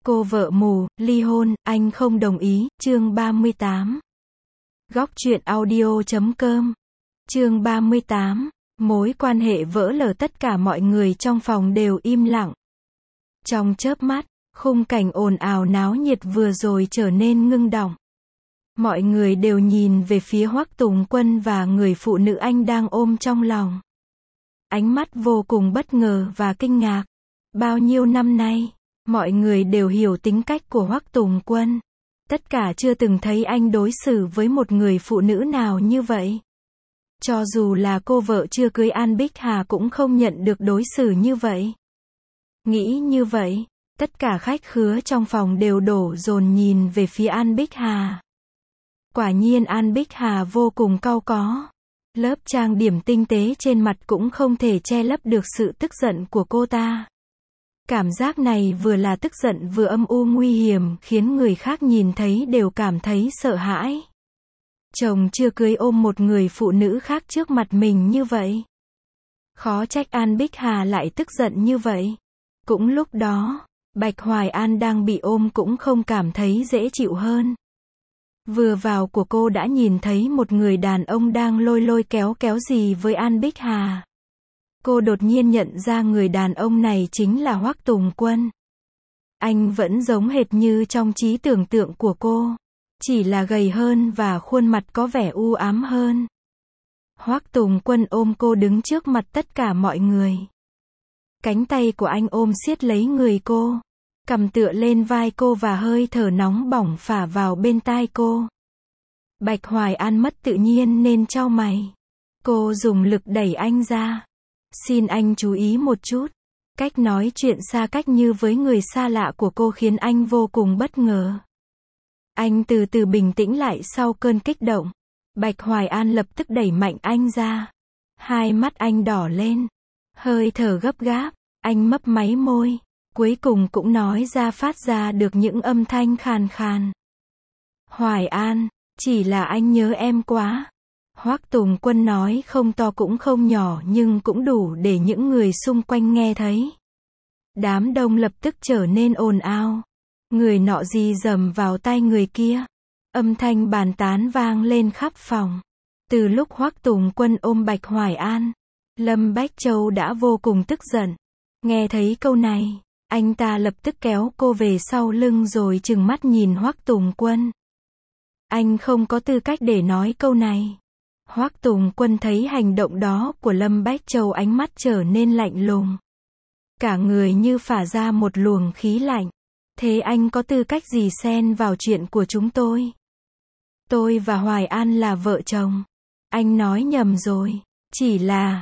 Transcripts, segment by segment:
Cô vợ mù, ly hôn, anh không đồng ý, chương 38. Góc truyện audio.com. Chương 38. Mối quan hệ vỡ lở, tất cả mọi người trong phòng đều im lặng. Trong chớp mắt, khung cảnh ồn ào náo nhiệt vừa rồi trở nên ngưng đọng. Mọi người đều nhìn về phía Hoắc Tùng Quân và người phụ nữ anh đang ôm trong lòng. Ánh mắt vô cùng bất ngờ và kinh ngạc. Bao nhiêu năm nay, mọi người đều hiểu tính cách của Hoắc Tùng Quân. Tất cả chưa từng thấy anh đối xử với một người phụ nữ nào như vậy. Cho dù là cô vợ chưa cưới An Bích Hà cũng không nhận được đối xử như vậy. Nghĩ như vậy, tất cả khách khứa trong phòng đều đổ dồn nhìn về phía An Bích Hà. Quả nhiên An Bích Hà vô cùng cau có. Lớp trang điểm tinh tế trên mặt cũng không thể che lấp được sự tức giận của cô ta. Cảm giác này vừa là tức giận vừa âm u nguy hiểm, khiến người khác nhìn thấy đều cảm thấy sợ hãi. Chồng chưa cưới ôm một người phụ nữ khác trước mặt mình như vậy. Khó trách An Bích Hà lại tức giận như vậy. Cũng lúc đó, Bạch Hoài An đang bị ôm cũng không cảm thấy dễ chịu hơn. Vừa vào của cô đã nhìn thấy một người đàn ông đang lôi lôi kéo kéo gì với An Bích Hà. Cô đột nhiên nhận ra người đàn ông này chính là Hoắc Tùng Quân. Anh vẫn giống hệt như trong trí tưởng tượng của cô, chỉ là gầy hơn và khuôn mặt có vẻ u ám hơn. Hoắc Tùng Quân ôm cô đứng trước mặt tất cả mọi người. Cánh tay của anh ôm siết lấy người cô, cầm tựa lên vai cô và hơi thở nóng bỏng phả vào bên tai cô. Bạch Hoài An mất tự nhiên nên chau mày. Cô dùng lực đẩy anh ra. Xin anh chú ý một chút. Cách nói chuyện xa cách như với người xa lạ của cô khiến anh vô cùng bất ngờ. Anh từ từ bình tĩnh lại sau cơn kích động. Bạch Hoài An lập tức đẩy mạnh anh ra. Hai mắt anh đỏ lên. Hơi thở gấp gáp. Anh mấp máy môi. Cuối cùng cũng nói ra, phát ra được những âm thanh khàn khàn. Hoài An, chỉ là anh nhớ em quá. Hoắc Tùng Quân nói không to cũng không nhỏ nhưng cũng đủ để những người xung quanh nghe thấy. Đám đông lập tức trở nên ồn ào. Người nọ rì rầm vào tai người kia. Âm thanh bàn tán vang lên khắp phòng. Từ lúc Hoắc Tùng Quân ôm Bạch Hoài An, Lâm Bách Châu đã vô cùng tức giận. Nghe thấy câu này, anh ta lập tức kéo cô về sau lưng rồi trừng mắt nhìn Hoắc Tùng Quân. Anh không có tư cách để nói câu này. Hoắc Tùng Quân thấy hành động đó của Lâm Bách Châu, ánh mắt trở nên lạnh lùng. Cả người như phả ra một luồng khí lạnh. Thế anh có tư cách gì xen vào chuyện của chúng tôi? Tôi và Hoài An là vợ chồng. Anh nói nhầm rồi. Chỉ là,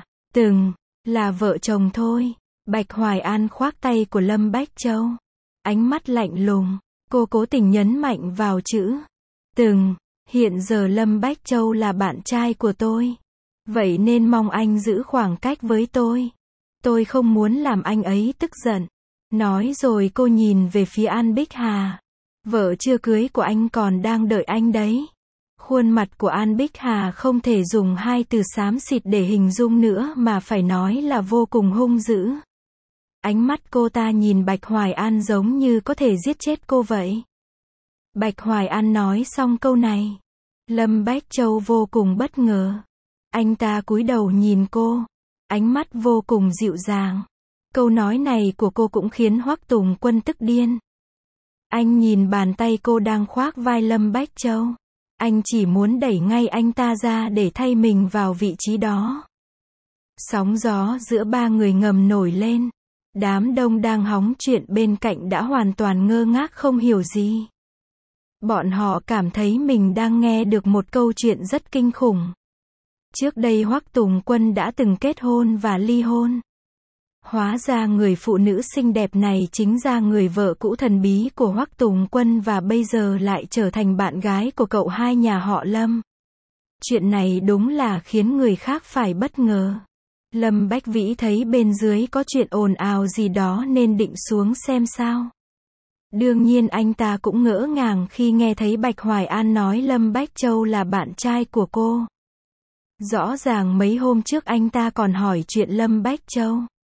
là vợ chồng thôi. Bạch Hoài An khoác tay của Lâm Bách Châu. Ánh mắt lạnh lùng. Cô cố tình nhấn mạnh vào chữ từng. Hiện giờ Lâm Bách Châu là bạn trai của tôi. Vậy nên mong anh giữ khoảng cách với tôi. Tôi không muốn làm anh ấy tức giận. Nói rồi cô nhìn về phía An Bích Hà. Vợ chưa cưới của anh còn đang đợi anh đấy. Khuôn mặt của An Bích Hà không thể dùng hai từ xám xịt để hình dung nữa mà phải nói là vô cùng hung dữ. Ánh mắt cô ta nhìn Bạch Hoài An giống như có thể giết chết cô vậy. Bạch Hoài An nói xong câu này, Lâm Bách Châu vô cùng bất ngờ. Anh ta cúi đầu nhìn cô, ánh mắt vô cùng dịu dàng. Câu nói này của cô cũng khiến Hoắc Tùng Quân tức điên. Anh nhìn bàn tay cô đang khoác vai Lâm Bách Châu. Anh chỉ muốn đẩy ngay anh ta ra để thay mình vào vị trí đó. Sóng gió giữa ba người ngầm nổi lên. Đám đông đang hóng chuyện bên cạnh đã hoàn toàn ngơ ngác không hiểu gì. Bọn họ cảm thấy mình đang nghe được một câu chuyện rất kinh khủng. Trước đây Hoắc Tùng Quân đã từng kết hôn và ly hôn. Hóa ra người phụ nữ xinh đẹp này chính là người vợ cũ thần bí của Hoắc Tùng Quân và bây giờ lại trở thành bạn gái của cậu hai nhà họ Lâm. Chuyện này đúng là khiến người khác phải bất ngờ. Lâm Bách Vĩ thấy bên dưới có chuyện ồn ào gì đó nên định xuống xem sao. Đương nhiên anh ta cũng ngỡ ngàng khi nghe thấy Bạch Hoài An nói Lâm Bách Châu là bạn trai của cô. Rõ ràng mấy hôm trước anh ta còn hỏi chuyện Lâm Bách Châu.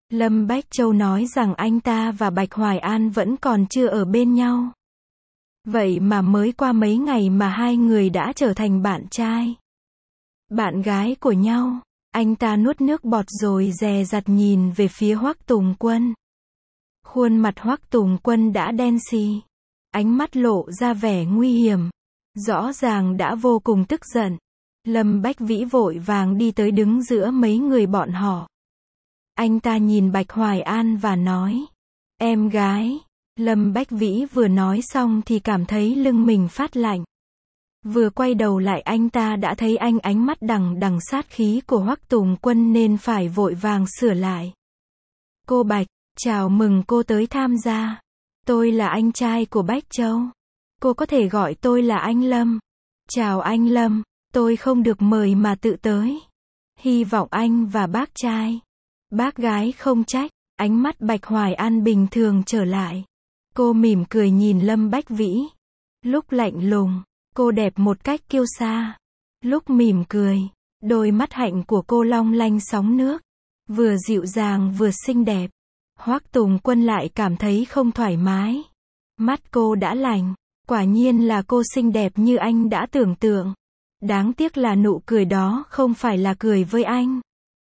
Lâm Bách Châu nói rằng anh ta và Bạch Hoài An vẫn còn chưa ở bên nhau. Vậy mà mới qua mấy ngày mà hai người đã trở thành bạn trai, bạn gái của nhau. Anh ta nuốt nước bọt rồi dè dặt nhìn về phía Hoắc Tùng Quân. Khuôn mặt Hoắc Tùng Quân đã đen xì, ánh mắt lộ ra vẻ nguy hiểm, rõ ràng đã vô cùng tức giận. Lâm Bách Vĩ vội vàng đi tới đứng giữa mấy người bọn họ. Anh ta nhìn Bạch Hoài An và nói, em gái. Lâm Bách Vĩ vừa nói xong thì cảm thấy lưng mình phát lạnh. Vừa quay đầu lại anh ta đã thấy ánh mắt đằng đằng sát khí của Hoắc Tùng Quân nên phải vội vàng sửa lại. Cô Bạch, chào mừng cô tới tham gia. Tôi là anh trai của Bách Châu. Cô có thể gọi tôi là anh Lâm. Chào anh Lâm, tôi không được mời mà tự tới. Hy vọng anh và bác trai, bác gái không trách. Ánh mắt Bạch Hoài An bình thường trở lại. Cô mỉm cười nhìn Lâm Bách Vĩ. Lúc lạnh lùng, cô đẹp một cách kiêu sa. Lúc mỉm cười, đôi mắt hạnh của cô long lanh sóng nước, vừa dịu dàng vừa xinh đẹp. Hoắc Tùng Quân lại cảm thấy không thoải mái. Mắt cô đã lành, quả nhiên là cô xinh đẹp như anh đã tưởng tượng. Đáng tiếc là nụ cười đó không phải là cười với anh.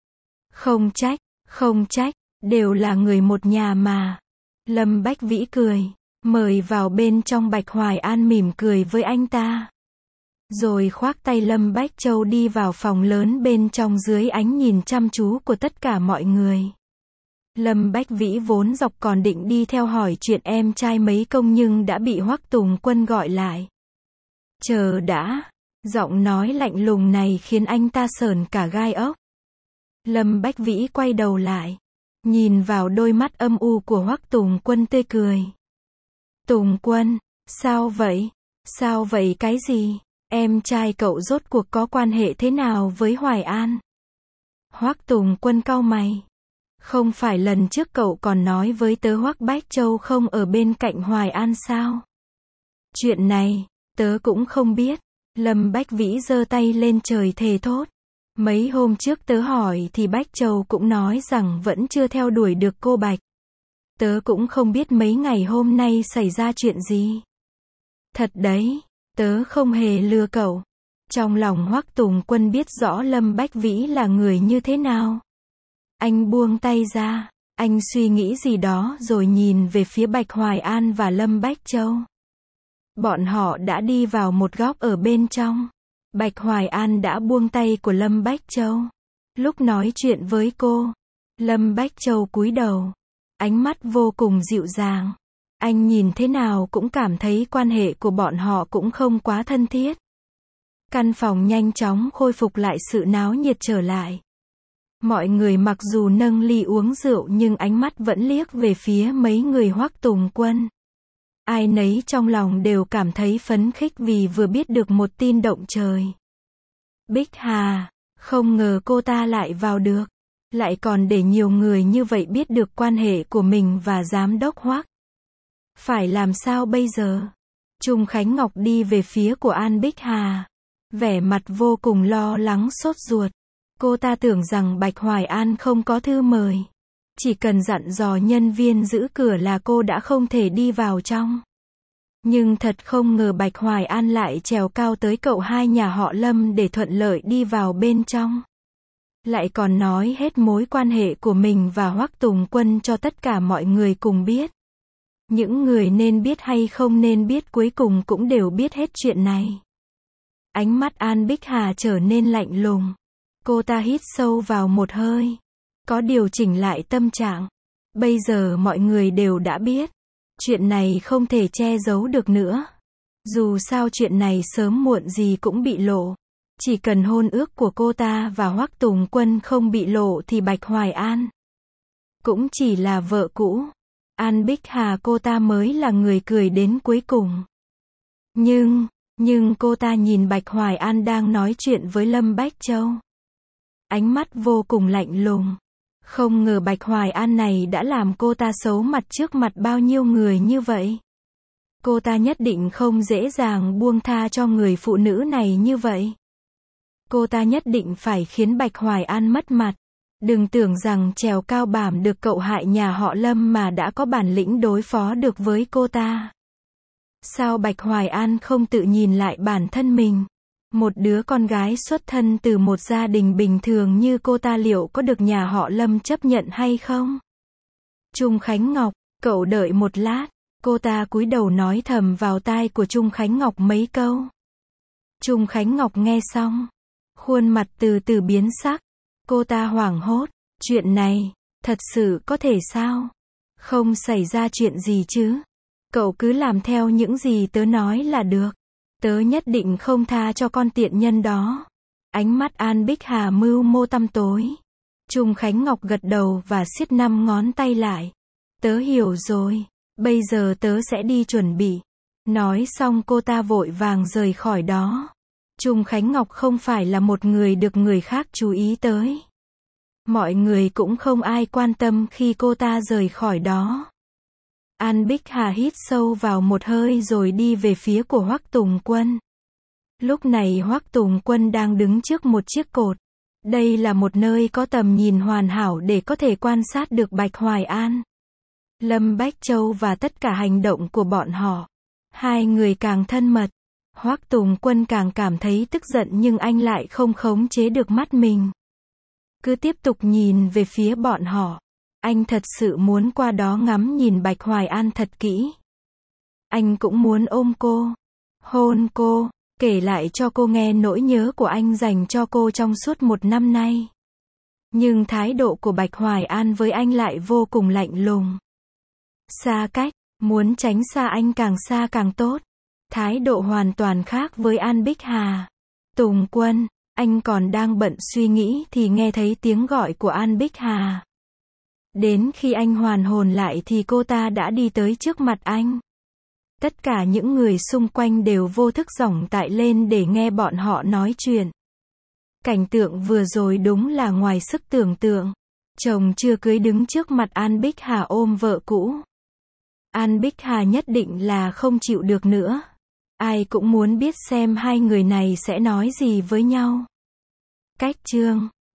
Không trách, đều là người một nhà mà. Lâm Bách Vĩ cười, mời vào bên trong. Bạch Hoài An mỉm cười với anh ta, rồi khoác tay Lâm Bách Châu đi vào phòng lớn bên trong dưới ánh nhìn chăm chú của tất cả mọi người. Lâm Bách Vĩ vốn dọc còn định đi theo hỏi chuyện em trai mấy công nhưng đã bị Hoắc Tùng Quân gọi lại. Chờ đã, giọng nói lạnh lùng này khiến anh ta sởn cả gai ốc. Lâm Bách Vĩ quay đầu lại, nhìn vào đôi mắt âm u của Hoắc Tùng Quân tươi cười. Tùng Quân, sao vậy? Sao vậy cái gì? Em trai cậu rốt cuộc có quan hệ thế nào với Hoài An? Hoắc Tùng Quân cau mày. Không phải lần trước cậu còn nói với tớ Hoắc Bách Châu không ở bên cạnh Hoài An sao? Chuyện này, tớ cũng không biết. Lâm Bách Vĩ giơ tay lên trời thề thốt. Mấy hôm trước tớ hỏi thì Bách Châu cũng nói rằng vẫn chưa theo đuổi được cô Bạch. Tớ cũng không biết mấy ngày hôm nay xảy ra chuyện gì. Thật đấy, tớ không hề lừa cậu. Trong lòng Hoắc Tùng Quân biết rõ Lâm Bách Vĩ là người như thế nào. Anh buông tay ra, anh suy nghĩ gì đó rồi nhìn về phía Bạch Hoài An và Lâm Bách Châu. Bọn họ đã đi vào một góc ở bên trong. Bạch Hoài An đã buông tay của Lâm Bách Châu. Lúc nói chuyện với cô, Lâm Bách Châu cúi đầu, ánh mắt vô cùng dịu dàng. Anh nhìn thế nào cũng cảm thấy quan hệ của bọn họ cũng không quá thân thiết. Căn phòng nhanh chóng khôi phục lại sự náo nhiệt trở lại. Mọi người mặc dù nâng ly uống rượu nhưng ánh mắt vẫn liếc về phía mấy người Hoắc Tùng Quân. Ai nấy trong lòng đều cảm thấy phấn khích vì vừa biết được một tin động trời. Bích Hà, không ngờ cô ta lại vào được. Lại còn để nhiều người như vậy biết được quan hệ của mình và giám đốc Hoắc. Phải làm sao bây giờ? Trung Khánh Ngọc đi về phía của An Bích Hà, vẻ mặt vô cùng lo lắng sốt ruột. Cô ta tưởng rằng Bạch Hoài An không có thư mời. Chỉ cần dặn dò nhân viên giữ cửa là cô đã không thể đi vào trong. Nhưng thật không ngờ Bạch Hoài An lại trèo cao tới cậu hai nhà họ Lâm để thuận lợi đi vào bên trong. Lại còn nói hết mối quan hệ của mình và Hoắc Tùng Quân cho tất cả mọi người cùng biết. Những người nên biết hay không nên biết cuối cùng cũng đều biết hết chuyện này. Ánh mắt An Bích Hà trở nên lạnh lùng. Cô ta hít sâu vào một hơi, có điều chỉnh lại tâm trạng. Bây giờ mọi người đều đã biết. Chuyện này không thể che giấu được nữa. Dù sao chuyện này sớm muộn gì cũng bị lộ. Chỉ cần hôn ước của cô ta và Hoắc Tùng Quân không bị lộ thì Bạch Hoài An cũng chỉ là vợ cũ. An Bích Hà cô ta mới là người cười đến cuối cùng. Nhưng cô ta nhìn Bạch Hoài An đang nói chuyện với Lâm Bách Châu. Ánh mắt vô cùng lạnh lùng. Không ngờ Bạch Hoài An này đã làm cô ta xấu mặt trước mặt bao nhiêu người như vậy. Cô ta nhất định không dễ dàng buông tha cho người phụ nữ này như vậy. Cô ta nhất định phải khiến Bạch Hoài An mất mặt. Đừng tưởng rằng trèo cao bảm được cậu hại nhà họ Lâm mà đã có bản lĩnh đối phó được với cô ta. Sao Bạch Hoài An không tự nhìn lại bản thân mình? Một đứa con gái xuất thân từ một gia đình bình thường như cô ta liệu có được nhà họ Lâm chấp nhận hay không? Trung Khánh Ngọc, cậu đợi một lát. Cô ta cúi đầu nói thầm vào tai của Trung Khánh Ngọc mấy câu. Trung Khánh Ngọc nghe xong, khuôn mặt từ từ biến sắc. Cô ta hoảng hốt. Chuyện này, thật sự có thể sao? Không xảy ra chuyện gì chứ? Cậu cứ làm theo những gì tớ nói là được. Tớ nhất định không tha cho con tiện nhân đó. Ánh mắt An Bích Hà mưu mô tăm tối. Trung Khánh Ngọc gật đầu và siết 5 ngón tay lại. Tớ hiểu rồi. Bây giờ tớ sẽ đi chuẩn bị. Nói xong cô ta vội vàng rời khỏi đó. Trung Khánh Ngọc không phải là một người được người khác chú ý tới. Mọi người cũng không ai quan tâm khi cô ta rời khỏi đó. An Bích Hà hít sâu vào một hơi rồi đi về phía của Hoắc Tùng Quân. Lúc này Hoắc Tùng Quân đang đứng trước một chiếc cột. Đây là một nơi có tầm nhìn hoàn hảo để có thể quan sát được Bạch Hoài An, Lâm Bách Châu và tất cả hành động của bọn họ. Hai người càng thân mật, Hoắc Tùng Quân càng cảm thấy tức giận nhưng anh lại không khống chế được mắt mình. Cứ tiếp tục nhìn về phía bọn họ. Anh thật sự muốn qua đó ngắm nhìn Bạch Hoài An thật kỹ. Anh cũng muốn ôm cô, hôn cô, kể lại cho cô nghe nỗi nhớ của anh dành cho cô trong suốt 1 năm nay. Nhưng thái độ của Bạch Hoài An với anh lại vô cùng lạnh lùng. Xa cách, muốn tránh xa anh càng xa càng tốt. Thái độ hoàn toàn khác với An Bích Hà. Tùng Quân, anh còn đang bận suy nghĩ thì nghe thấy tiếng gọi của An Bích Hà. Đến khi anh hoàn hồn lại thì cô ta đã đi tới trước mặt anh. Tất cả những người xung quanh đều vô thức giỏng tại lên để nghe bọn họ nói chuyện. Cảnh tượng vừa rồi đúng là ngoài sức tưởng tượng. Chồng chưa cưới đứng trước mặt An Bích Hà ôm vợ cũ. An Bích Hà nhất định là không chịu được nữa. Ai cũng muốn biết xem hai người này sẽ nói gì với nhau. Cách chương